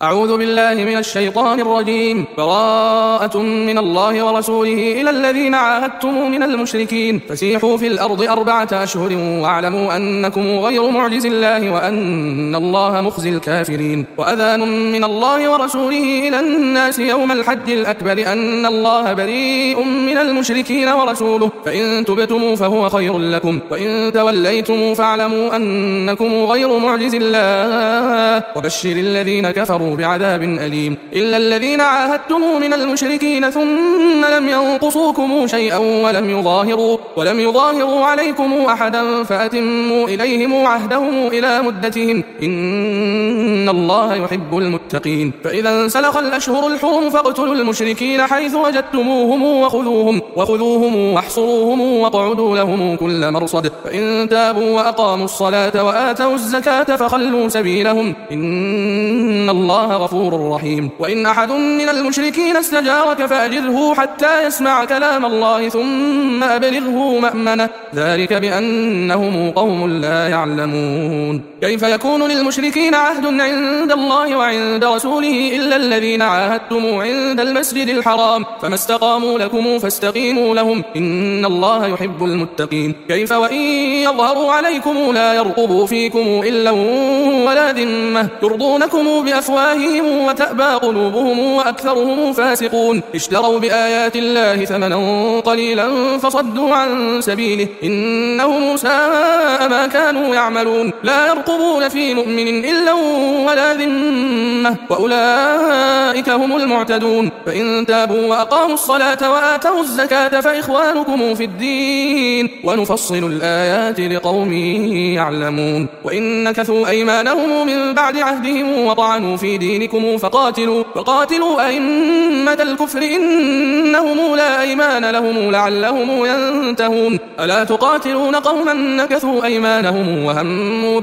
أعوذ بالله من الشيطان الرجيم. براءة من الله ورسوله إلى الذين عاهدتم من المشركين فسيحوا في الأرض 4 أشهر واعلموا أنكم غير معجز الله وأن الله مخزي الكافرين. وأذان من الله ورسوله إلى الناس يوم الحج الأكبر أن الله بريء من المشركين ورسوله فإن تبتموا فهو خير لكم وإن توليتم فاعلموا أنكم غير معجز الله وبشر الذين كفروا بعذاب أليم. إلا الذين عاهدتم من المشركين ثم لم ينقصوكم شيئا ولم يظاهروا عليكم أحدا فأتموا إليهم عهدهم إلى مدتهم إن الله يحب المتقين. فإذا انسلخ الأشهر الحرم فاقتلوا المشركين حيث وجدتموهم وخذوهم واحصروهم واقعدوا لهم كل مرصد فإن تابوا وأقاموا الصلاة وآتوا الزكاة فخلوا سبيلهم إن الله غفور رحيم. وإن أحد من المشركين استجارك فأجره حتى يسمع كلام الله ثم أبلغه مأمنه ذلك بأنهم قوم لا يعلمون. كيف يكون للمشركين عهد عند الله وعند رسوله إلا الذين عاهدتم عند المسجد الحرام فما استقاموا لكم فاستقيموا لهم إن الله يحب المتقين. كيف وإن يظهروا عليكم لا يرقبوا فيكم إلا ولا ذمة يرضونكم بأفواههم وتأبى قلوبهم وأكثرهم فاسقون. اشتروا بآيات الله ثمنا قليلا فصدوا عن سبيله إنهم ساء ما كانوا يعملون. لا يرقبون في مؤمن إلا ولا ذمة وأولئك هم المعتدون. فإن تابوا وأقاموا الصلاة وآتوا الزكاة فإخوانكم في الدين ونفصل الآيات لقوم يعلمون. وإن نكثوا أيمانهم من بعد عهدهم وطعنوا في دينكم فقاتلوا أئمة الكفر إنهم لا أيمان لهم لعلهم ينتهون. ألا تقاتلون قوما نكثوا أيمانهم وهموا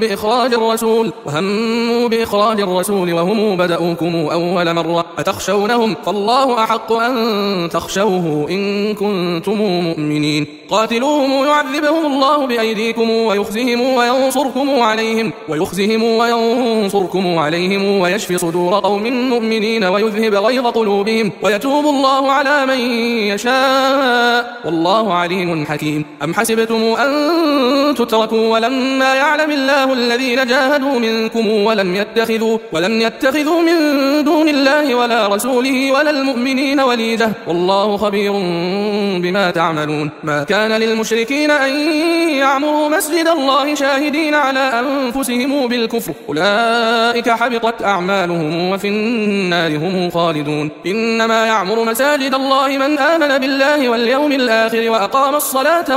بإخراج الرسول وهم بدأوكم أول مرة أتخشونهم فالله أحق أن تخشوه إن كنتم مؤمنين. قاتلوهم يعذبهم الله بأيديكم ويخزهم وينصركم عليهم ويشفي صدور قوم مؤمنين ويذهب غيظ قلوبهم ويتوب الله على من يشاء والله عليم حكيم. أم حسبتم أن تتركوا ولما يعلم الله الذين جاهدوا منكم ولم يتخذوا من دون الله ولا رسوله ولا المؤمنين وليجة والله خبير بما تعملون. ما كان للمشركين أن يعمروا مسجد الله شاهدين على أنفسهم بالكفر أولئك حبطت أعمالهم وفي النار هم خالدون. إنما يعمر مساجد الله من آمن بالله واليوم الآخر وأقام الصلاة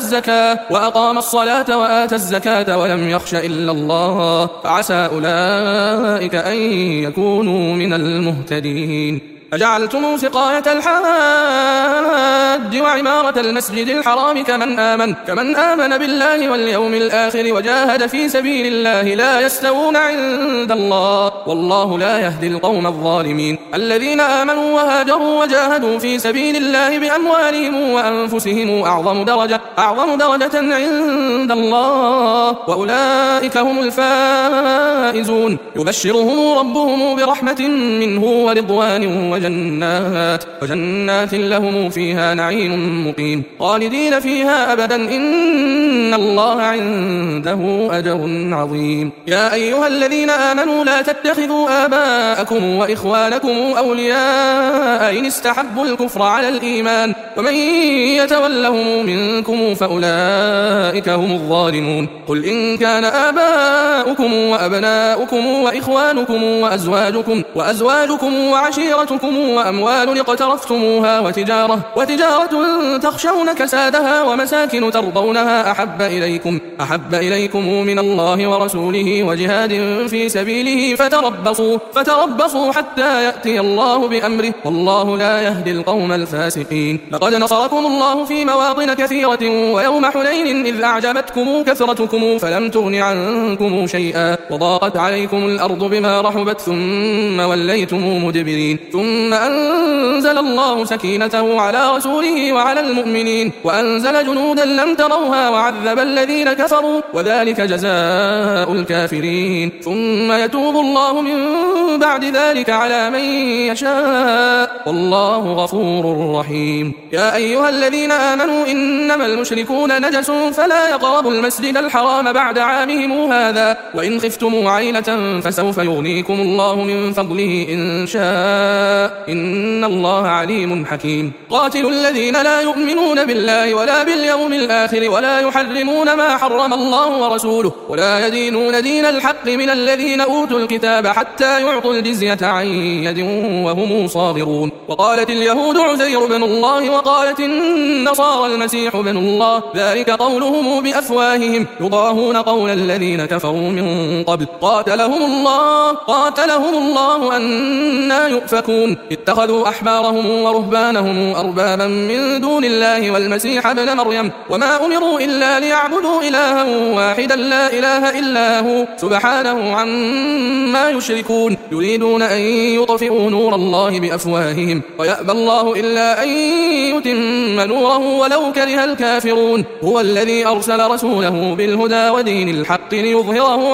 وآتى الزكاة ولم يخش إلا الله فعسى أولئك أن يكونوا من المهتدين. أجعلتم سقاية الحاج وعمارة المسجد الحرام كمن آمن بالله واليوم الآخر وجاهد في سبيل الله لا يستوون عند الله والله لا يهدي القوم الظالمين. الذين آمنوا وهاجروا وجاهدوا في سبيل الله بأموالهم وأنفسهم أعظم درجة عند الله وأولئك هم الفائزون. يبشرهم ربهم برحمة منه ورضوان وجنات لهم فيها نعيم مقيم خالدين فيها أبدا إن الله عنده أجر عظيم. يا أيها الذين آمنوا لا تتخذوا آباءكم وإخوانكم أولياء إن استحبوا الكفر على الإيمان ومن يتولهم منكم فأولئك هم الظالمون. قل إن كان آباؤكم وأبناؤكم وإخوانكم وأزواجكم وعشيرتكم وأموال اقترفتموها وتجارة تخشون كسادها ومساكن ترضونها أحب إليكم من الله ورسوله وجهاد في سبيله فتربصوا حتى يأتي الله بأمره والله لا يهدي القوم الفاسقين. لقد نصركم الله في مواطن كثيرة ويوم حنين إذ أعجبتكم كثرتكم فلم تغن عنكم شيئا وضاقت عليكم الأرض بما رحبت ثم وليتم مدبرين ثم ثم أنزل الله سكينته على رسوله وعلى المؤمنين وأنزل جنودا لم تروها وعذب الذين كفروا وذلك جزاء الكافرين ثم يتوب الله من بعد ذلك على من يشاء والله غفور رحيم. يا أيها الذين آمنوا إنما المشركون نجس فلا يقربوا المسجد الحرام بعد عامهم هذا وإن خفتم عيلة فسوف يغنيكم الله من فضله إن شاء إن الله عليم حكيم. قاتلوا الذين لا يؤمنون بالله ولا باليوم الآخر ولا يحرمون ما حرم الله ورسوله ولا يدينون دين الحق من الذين أوتوا الكتاب حتى يعطوا الجزية عن يد وهم صاغرون. وقالت اليهود عزير بن الله وقالت النصارى المسيح بن الله ذلك قولهم بأفواههم يضاهون قول الذين كفروا من قبل قاتلهم الله أنى يؤفكون. اتخذوا أحبارهم ورهبانهم أربابا من دون الله والمسيح ابن مريم وما أمروا إلا ليعبدوا إلها واحدا لا إله إلا هو سبحانه عما يشركون. يريدون أن يطفئوا نور الله بأفواههم ويأبى الله إلا أن يتم نوره ولو كره الكافرون. هو الذي أرسل رسوله بالهدى ودين الحق ليظهره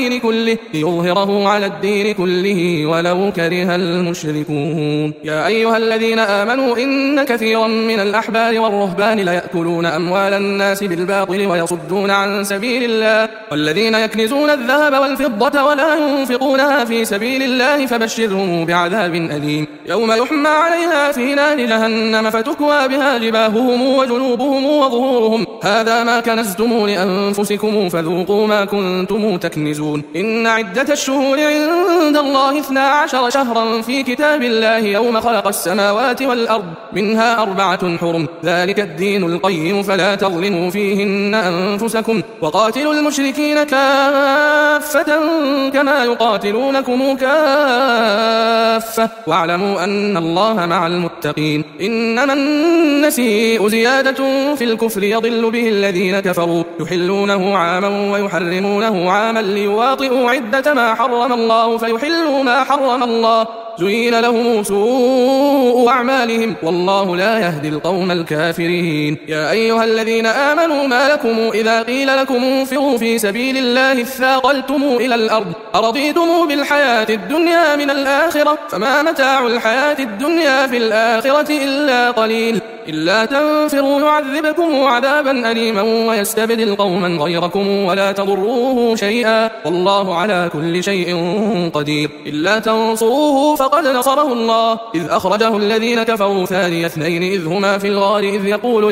على الدين كله ولو كره المشركون. يا أيها الذين آمنوا إن كثيرا من الأحبار والرهبان ليأكلون أموال الناس بالباطل ويصدون عن سبيل الله والذين يكنزون الذهب والفضة ولا ينفقونها في سبيل الله فبشرهم بعذاب أليم يوم يحمى عليها في نار جهنم فتكوى بها جباههم وجنوبهم وظهورهم هذا ما كنزتم لأنفسكم فذوقوا ما كنتم تكنزون. إن عدة الشهور عند الله 12 شهرا في كتاب الله يوم خلق السماوات والأرض منها 4 حرم ذلك الدين القيم فلا تظلموا فيهن أنفسكم وقاتلوا المشركين كافة كما يقاتلونكم كافة واعلموا أن الله مع المتقين. إنما النسيء زيادة في الكفر يضل به الذين كفروا يحلونه عاما ويحرمونه عاما ليواطئوا عدة ما حرم الله فيحلوا ما حرم الله زين لهم سوء أعمالهم والله لا يهدي القوم الكافرين. يا أيها الذين آمنوا ما لكم إذا قيل لكم انفروا في سبيل الله اثاقلتم إلى الأرض أرضيتم بالحياة الدنيا من الآخرة فما متاع الحياة الدنيا في الآخرة إلا قليل. إلا تنفروا يعذبكم عذابا أليما ويستبدل قوما غيركم ولا تضروه شيئا والله على كل شيء قدير. إلا تنصروه فقد نصره الله إذ أخرجه الذين كفروا ثاني اثنين إذ هما في الغار إذ يقول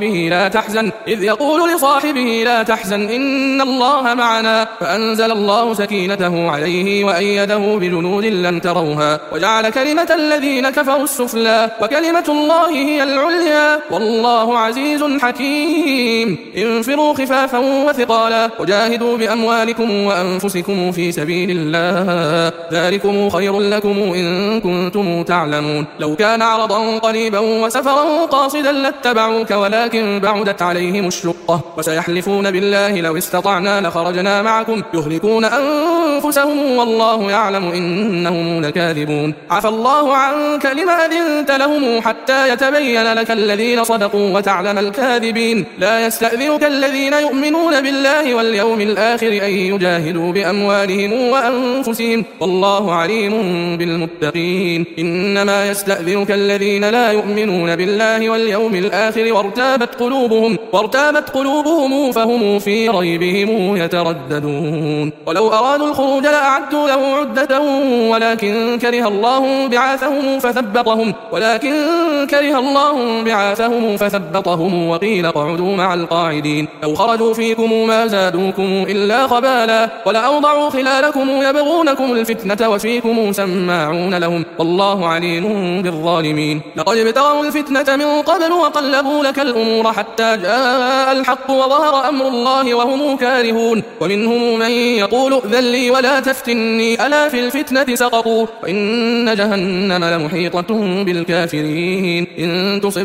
لصاحبه لا تحزن إن الله معنا فأنزل الله سكينته عليه وأيده بجنود لم تروها وجعل كلمة الذين كفروا السفلى وكلمة الله هي العليا والله عزيز حكيم. انفروا خفافا وثقالا وجاهدوا بأموالكم وأنفسكم في سبيل الله ذلكم خير لكم إن كنتم تعلمون. لو كان عرضا قريبا وسفرا قاصدا لاتبعوك ولكن بعدت عليهم الشقة وسيحلفون بالله لو استطعنا لخرجنا معكم يهلكون أنفسهم والله يعلم إنهم لكاذبون. عفى الله عنك لما أذنت لهم حتى يتبين لك الذين صدقوا وتعلم الكاذبين. لا يستأذنك الذين يؤمنون بالله واليوم الآخر أن يجاهدوا بأموالهم وأنفسهم والله عليم بالمتقين. إنما يستأذنك الذين لا يؤمنون بالله واليوم الآخر وارتابت قلوبهم فهم في ريبهم يترددون. ولو أرادوا الخروج لأعدوا له عدة ولكن كره الله بعاثهم فثبطهم وقيل اقعدوا مع القاعدين. لو خرجوا فيكم ما زادوكم إلا خبالا ولأوضعوا خلالكم يبغونكم الفتنة وفيكم سماعون لهم والله عليم بالظالمين. لقد ابتغوا الفتنة من قبل وقلبوا لك الأمور حتى جاء الحق وظهر أمر الله وهم كارهون. ومنهم من يقول ائذن لي ولا تفتني ألا في الفتنة سقطوا وإن جهنم لمحيطة بالكافرين. إن تصبك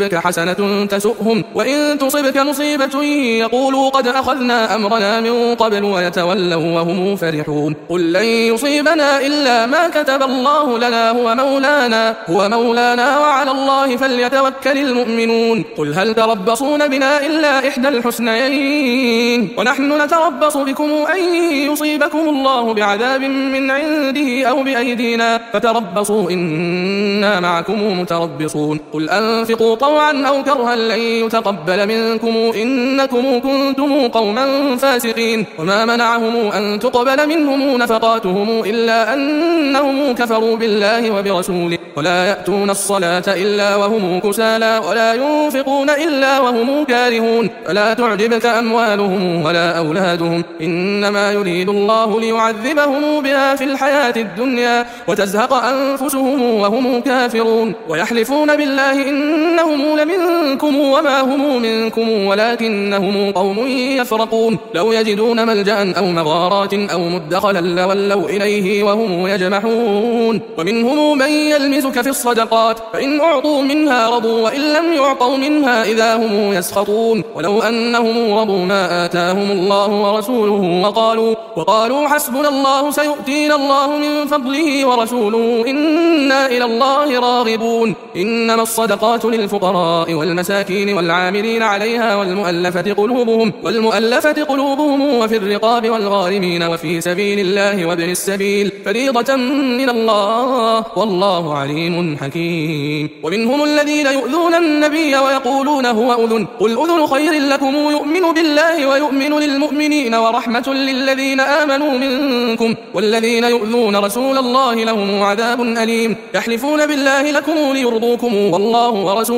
تصبك حسنة تسؤهم وإن تصبك مصيبة يقولوا قد أخذنا أمرنا من قبل ويتولوا وهم فرحون قل لن يصيبنا إلا ما كتب الله لنا هو مولانا وعلى الله فليتوكل المؤمنون قل هل تربصون بنا إلا إحدى الحسنيين ونحن نتربص بكم أن يصيبكم الله بعذاب من عنده أو بأيدينا فتربصوا إنا معكم متربصون قل أنفقوا طوعا أو كرها لن يتقبل منكم إنكم كنتم قوما فاسقين وما منعهم أن تقبل منهم نفقاتهم إلا أنهم كفروا بالله وبرسوله ولا يأتون الصلاة إلا وهم كسالى ولا ينفقون إلا وهم كارهون فلا تعجبك أموالهم ولا أولادهم إنما يريد الله ليعذبهم بها في الحياة الدنيا وتزهق أنفسهم وهم كافرون ويحلفون بالله إنهم لمنكم وما هم منكم ولكنهم قوم يفرقون لو يجدون ملجأ أو مغارات أو مدخلا لولوا إليه وهم يجمحون ومنهم من يلمزك في الصدقات فإن أعطوا منها رضوا وإن لم يعطوا منها إذا هم يسخطون ولو أنهم رضوا ما آتاهم الله ورسوله وقالوا حسبنا الله سيؤتينا الله من فضله ورسوله إنا إلى الله راغبون إنما الصدقات للفقراء والمساكين والعاملين عليها والمؤلفة قلوبهم وفي الرقاب والغارمين وفي سبيل الله وابن السبيل فريضة من الله والله عليم حكيم ومنهم الذين يؤذون النبي ويقولون هو أذن قل أذن خير لكم يؤمن بالله ويؤمن للمؤمنين ورحمة للذين آمنوا منكم والذين يؤذون رسول الله لهم عذاب أليم يحلفون بالله لكم ليرضوكم والله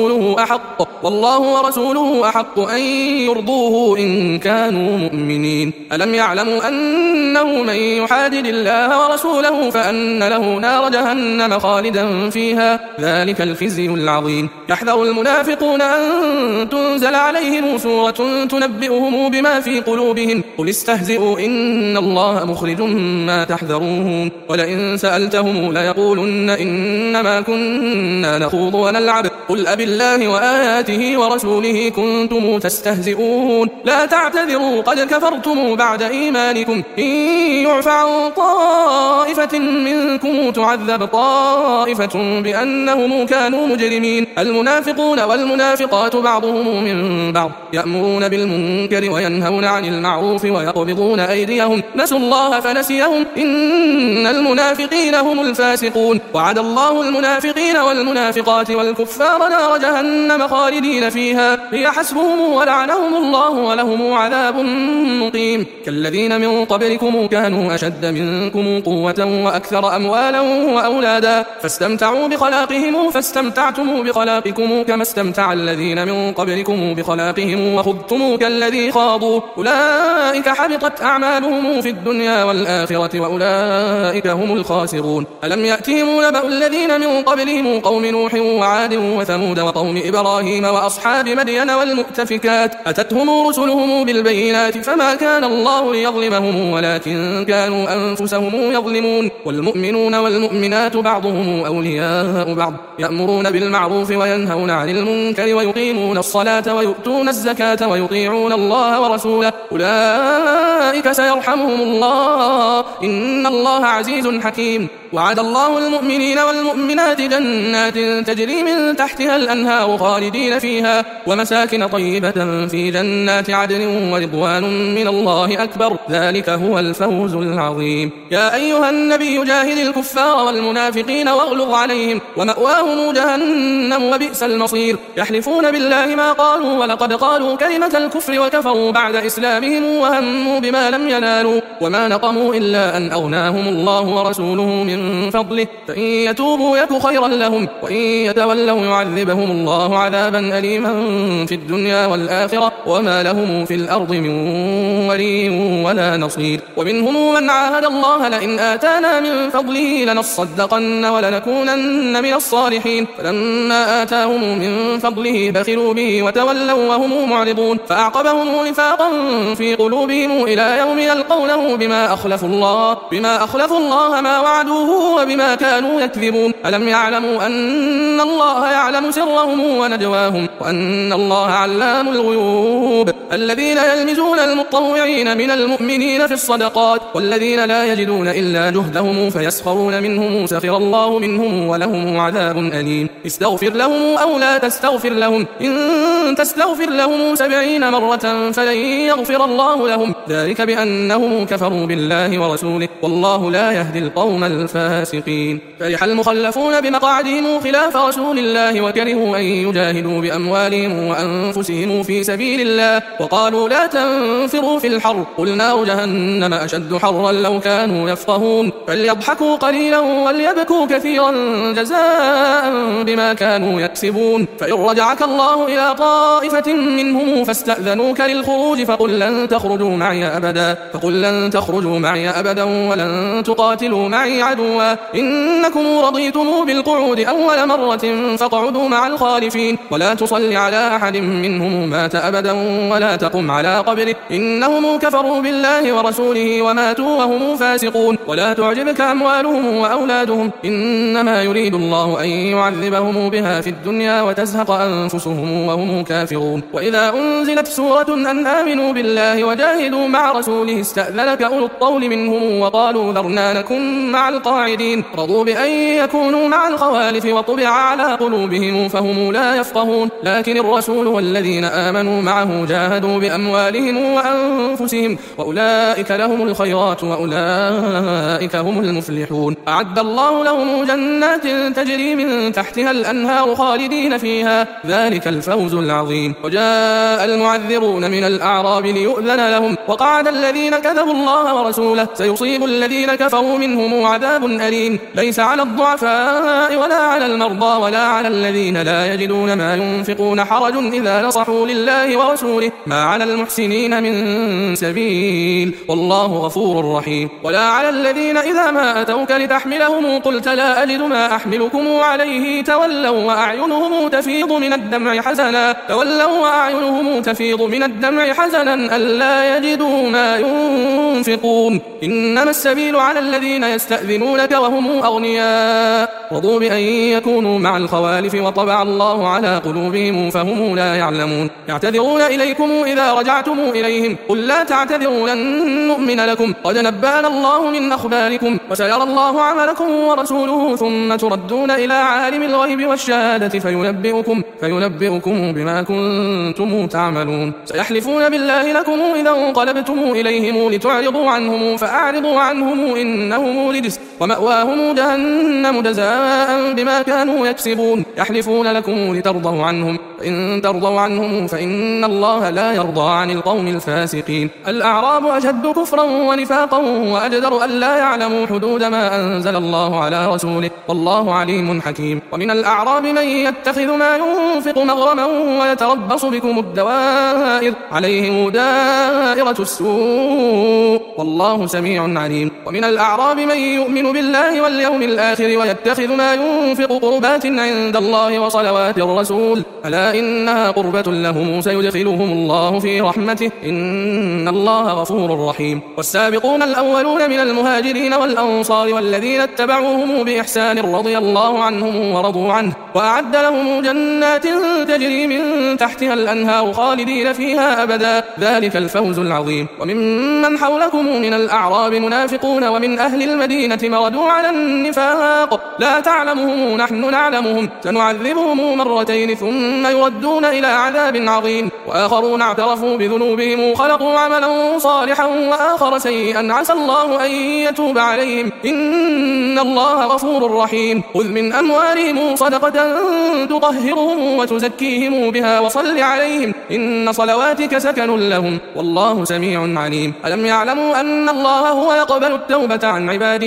ورسوله أحق أن يرضوه إن كانوا مؤمنين ألم يعلموا أنه من يحادد الله ورسوله فأن له نار جهنم خالدا فيها ذلك الخزي العظيم يحذر المنافقون أن تنزل عليهم سورة تنبئهم بما في قلوبهم قل استهزئوا إن الله مخرج ما تحذرون ولئن سألتهم ليقولن إنما كنا نخوض ونلعب قل أبالله وآياته ورسوله كنتم تستهزئون لا تعتذروا قد كفرتم بعد إيمانكم إن يعفى عن طائفة منكم تعذب طائفة بأنهم كانوا مجرمين المنافقون والمنافقات بعضهم من بعض يأمرون بالمنكر وينهون عن المعروف ويقبضون أيديهم نسوا الله فنسيهم إن المنافقين هم الفاسقون وعد الله المنافقين والمنافقات والكفار نار جهنم خالدين فيها هي حسبهم ولعنهم الله ولهم عذاب مقيم كالذين من قبلكم كانوا أشد منكم قوة وأكثر أموالا وأولادا فاستمتعوا بخلاقهم فاستمتعتم بخلاقكم كما استمتع الذين من قبلكم بخلاقهم وخضتم كالذي خاضوا أولئك حبطت أعمالهم في الدنيا والآخرة وأولئك هم الخاسرون ألم يأتهم نبأ الذين من قبلهم قوم نوح وعاد وثمود وقوم إبراهيم وأصحاب مدين والمؤتفكات أتتهم رسلهم بالبينات فما كان الله ليظلمهم ولكن كانوا أنفسهم يظلمون والمؤمنون والمؤمنات بعضهم أولياء بعض يأمرون بالمعروف وينهون عن المنكر ويقيمون الصلاة ويؤتون الزكاة ويطيعون الله ورسوله أولئك سيرحمهم الله إن الله عزيز حكيم وعد الله المؤمنين والمؤمنات جنات تجري من تحتها الأنهار خالدين فيها ومساكن طيبة في جنات عدن ورضوان من الله أكبر ذلك هو الفوز العظيم يا أيها النبي جاهد الكفار والمنافقين واغلظ عليهم ومأواهم جهنم وبئس المصير يحلفون بالله ما قالوا ولقد قالوا كلمة الكفر وكفروا بعد إسلامهم وهموا بما لم ينالوا وما نقموا إلا أن أغناهم الله ورسوله من فضله فإن يتوبوا يك خيرا لهم وإن يتولوا يعذبهم الله عذابا أليما في الدنيا والآخرة وما لهم في الأرض من ولي ولا نصير ومنهم من عاهد الله لئن آتانا من فضله لنصدقن ولنكونن من الصالحين فلما آتاهم من فضله بخلوا به وتولوا وهم معرضون فأعقبهم نفاقا في قلوبهم إلى يوم يلقونه كفروا بما أخلفوا الله ما وعدوه وبما كانوا يكذبون. ألم يعلموا أن الله يعلم سرهم ونجواهم وأن الله علام الغيوب. الذين يلمزون المطوعين من المؤمنين في الصدقات والذين لا يجدون إلا جهدهم فيسخرون منهم سخر الله منهم ولهم عذاب أليم. استغفر لهم أو لا تستغفر لهم إن تستغفر لهم 70 مرة فلن يغفر الله لهم ذلك بأنهم كفروا بالله ورسوله والله لا يهدي القوم الفاسقين. فرح المخلفون بمقعدهم خلاف رسول الله وكرهوا أن يجاهدوا بأموالهم وأنفسهم في سبيل الله وقالوا لا تنفروا في الحر قل نار جهنم أشد حرا لو كانوا يفقهون. فليضحكوا قليلا وليبكوا كثيرا جزاء بما كانوا يكسبون. فإن رجعك الله إلى طائفة منهم فاستأذنوك للخروج فقل لن تخرجوا معي أبدا ولن تقاتلوا معي عدوا إنكم رضيتم بالقعود أول مرة فاقعدوا مع الخالفين ولا تصل على أحد منهم مات أبدا ولا تقم على قبره إنهم كفروا بالله ورسوله وماتوا وهم فاسقون. ولا تعجبك أموالهم وأولادهم إنما يريد الله أن يعذبهم بها في الدنيا وتزهق أنفسهم وهم كافرون. وإذا أنزلت سورة أن آمنوا بالله وجاهدوا مع رسوله استأذنك أولو الطول منهم وقالوا ذرنا نكن مع القاعدين رضوا بأن يكونوا مع الخوالف وطبع على قلوبهم فهم لا يفقهون. لكن الرسول والذين آمنوا معه جاهدوا بأموالهم وأنفسهم وأولئك لهم الخيرات وأولئك هم المفلحون. أعد الله لهم جنات تجري من تحتها الأنهار خالدين فيها ذلك الفوز العظيم. وجاء المعذرون من الأعراب ليؤذن لهم وقعد الذين كذبوا الله ورسوله سيصيب الذين كفروا منهم عذاب أليم. ليس على الضعفاء ولا على المرضى ولا على الذين لا يجدون ما ينفقون حرج إذا نصحوا لله ورسوله ما على المحسنين من سبيل والله غفور رحيم. ولا على الذين إذا ما أتوك لتحملهم قلت لا أجد ما أحملكم عليه تولوا وأعينهم تفيض من الدمع حزنا ألا يجدوا ما ينفقون. إنما السبيل على الذين يستأذنونك وهم أغنياء رضوا بأن يكونوا مع الخوالف وطبع الله على قلوبهم فهم لا يعلمون. يعتذرون إليكم إذا رجعتم إليهم قل لا تعتذروا لن نؤمن لكم قد نبأنا الله من أخباركم وسيرى الله عملكم ورسوله ثم تردون إلى عالم الغيب والشهادة فينبئكم بما كنتم تعملون. سيحلفون بالله لكم إذا انقلبتم إليهم لتعرضوا عنهم فأعرضوا عنهم إنهم رجس ومأواهم جهنم جزاء بما كانوا يكسبون. يحلفون لكم لترضوا عنهم فإن ترضوا عنهم فإن الله لا يرضى عن القوم الفاسقين. الأعراب أشد كفرا ونفاقا وأجدر أن لا يعلموا حدود ما أنزل الله على رسوله والله عليم حكيم. ومن الأعراب من يتخذ ما ينفق مغرما ويتربص بكم الدوائر عليهم دائرة السوء والله سميع عليم. ومن الأعراب من يؤمن بالله واليوم الآخر ويتخذ ما ينفق قربات عند الله وصلوات الرسول ألا إنها قربة لهم سيدخلهم الله في رحمته إن الله غفور رحيم. والسابقون الأولون من المهاجرين والأنصار والذين اتبعوهم بإحسان رضي الله عنهم ورضوا عنه وأعد لهم جنات تجري من تحتها الأنهار خالدين فيها أبدا ذلك الفوز العظيم. وممن حولكم من الأعراب منافقون ومن أهل المدينة مردوا على النفاق لا تعلمهم نحن نعلمهم سنعذبهم مرتين ثم يردون إلى عذاب عظيم. وآخرون اعترفوا بذنوبهم خلقوا عملا صالحا وآخر سيئا عسى الله أن يتوب عليهم إن الله غفور رحيم. خذ من أموالهم صدقة تطهرهم وتزكيهم بها وصل عليهم إن صلواتك سكن لهم والله سميع عليم. ألم يعلموا أن الله هو يقبل التوبة عن عباده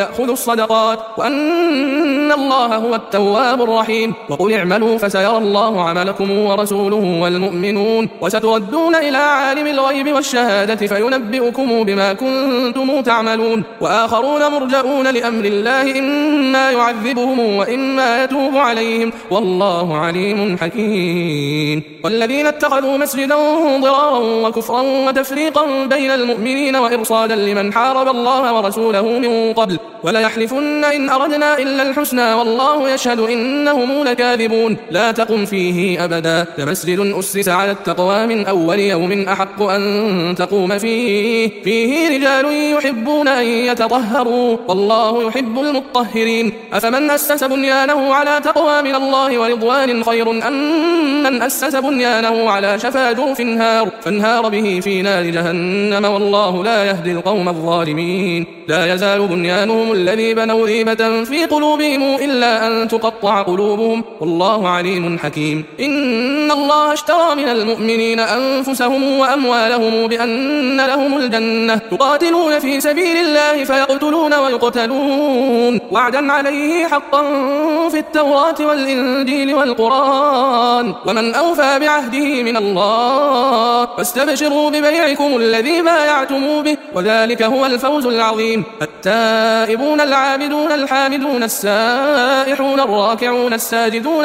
يأخذ الصدقات وأن الله هو التواب الرحيم. وقل اعملوا فسيرى الله عملكم ورسوله والمؤمنون وستردون إلى عالم الغيب والشهادة فينبئكم بما كنتم تعملون. وآخرون مرجؤون لأمر الله إما يعذبهم وإما يتوب عليهم والله عليم حكيم. والذين اتخذوا مسجدا ضرارا وكفرا وتفريقا بين المؤمنين وإرصادا لمن حارب الله ورسوله من قبل وليحلفن إن أردنا إلا الحسنى والله يشهد إنهم لكاذبون. لا تقم فيه أبدا لمسجد أسس على التقوى من أول يوم أحق أن تقوم فيه رجال يحبون أن يتطهروا والله يحب المطهرين. أفمن أسس بنيانه على تقوى من الله ورضوان خير أم من أسس بنيانه على شفا جرف فانهار به في نار جهنم والله لا يهدي القوم الظالمين. لا يزال بنيانهم الذي بنوا ريبة في قلوبهم إلا أن تقطع قلوبهم والله عليم حكيم. إن الله اشترى من المؤمنين أنفسهم وأموالهم بأن لهم الجنة يقاتلون في سبيل الله فيقتلون ويقتلون وعدا عليه حقا في التوراة والإنجيل والقرآن ومن أوفى بعهده من الله فاستبشروا ببيعكم الذي بايعتم به وذلك هو الفوز العظيم. التائبون العابدون الحامدون السائحون الراكعون الساجدون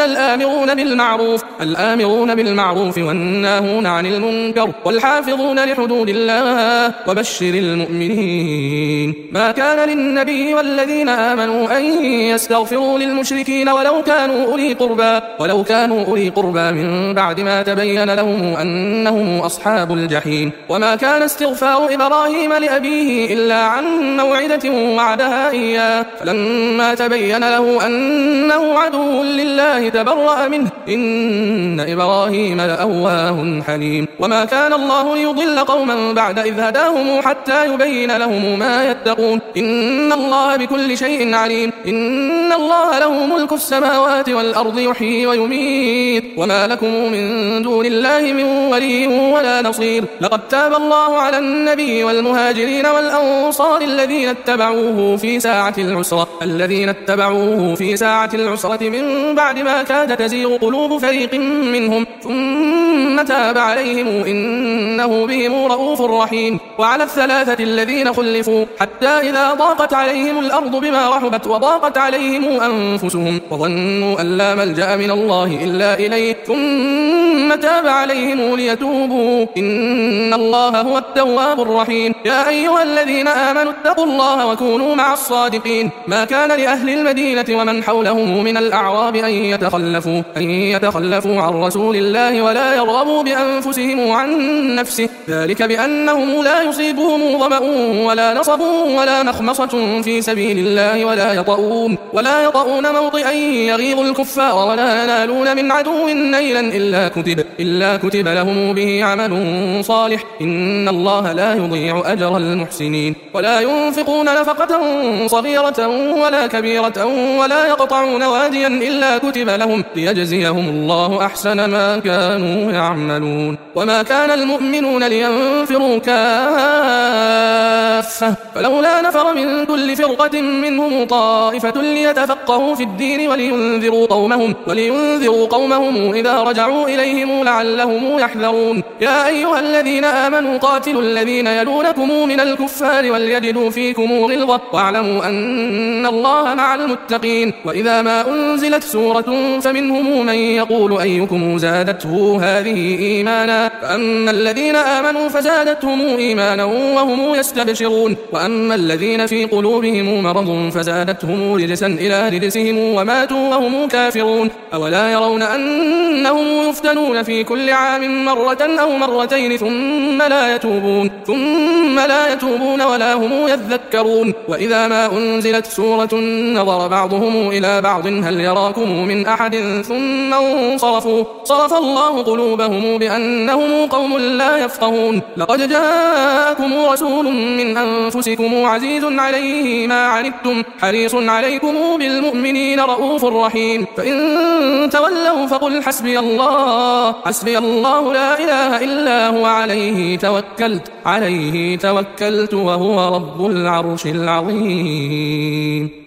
الآمرون بالمعروف والناهون عن المنكر والحافظون لحدود الله وبشر المؤمنين. ما كان للنبي والذين آمنوا أن يستغفروا للمشركين ولو كانوا أولي قربى من بعد ما تبين لهم أنهم أصحاب الجحيم. وما كان استغفار إبراهيم لأبيه إلا عن موعدة وعدها إياه فلما تبين له أنه عدو لله تبرأ منه إن إبراهيم لأواه حليم. وما كان الله ليضل قوما بعد إذ هداهم حتى يبين لهم ما يتقون إن الله بكل شيء عليم. إن الله له ملك السماوات والأرض يحيي ويميت وما لكم من دون الله من ولي ولا نصير. لقد تاب الله على النبي والمهاجرين والأنصار الذين اتبعوه في ساعة العسرة من بعد ما كاد تزيغ قلوب فريق منهم ثم تاب عليهم إنه بهم رؤوف رحيم. وعلى الثلاثة الذين خلفوا حتى إذا ضاقت عليهم الأرض بما رحبت وضاقت عليهم أنفسهم وظنوا أن لا ملجأ من الله إلا إليه ثم تاب عليهم ليتوبوا إن الله هو التواب الرحيم. يا أيها الذين آمنوا اتقوا الله وكونوا مع الصادقين. ما كان لأهل المدينة ومن حولهم من الأعراب أن يتخلفوا عن رسول الله ولا يرغبوا بأنفسهم عن نفسه ذلك بأنهم لا يصيبهم ظمأ ولا نصب ولا مخمصة في سبيل الله ولا يطؤون موطئا يغيظ الكفار ولا ينالون من عدو نيلا إلا كتب لهم به عمل صالح إن الله لا يضيع أجر المحسنين. ولا ينفقون نفقة صغيرة ولا كبيرة ولا يقطعون واديا إلا كتب لهم ليجزيهم الله أحسن ما كانوا يعملون. وما كان المؤمنون لينفروا كافة فلولا نفر من كل فرقة منهم طائفة ليتفقهوا في الدين ولينذروا قومهم إذا رجعوا إليهم لعلهم يحذرون. يا أيها الذين آمنوا قاتلوا الذين يلونكم من الكفار وليجدوا فيكم غلظة واعلموا أن الله مع المتقين. وإذا ما أنزلت سورة فمنهم من يقول أيكم زادته هذه إيمانا فأما الذين آمنوا فزادتهم إيمانا وهم يستبشرون وأما الذين في قلوبهم مرض فزادتهم رجسا إلى رجسهم وماتوا وهم كافرون. أولا يرون أنهم يفتنون في كل عام مرة أو مرتين ثم لا يتوبون ولا هم يذكرون. وإذا ما أنزلت سورة نظر بعضهم إلى بعض هل يراكم من أحد ثم انصرفوا صرف الله قلوبهم بأنهم قوم لا يفقهون. لقد جاءكم رسول من أنفسكم عزيز عليه ما عنتم حريص عليكم بالمؤمنين رؤوف رحيم. فإن تولوا فقل حسبي الله لا إله إلا هو عليه توكلت توكلت وهو رب العرش العظيم.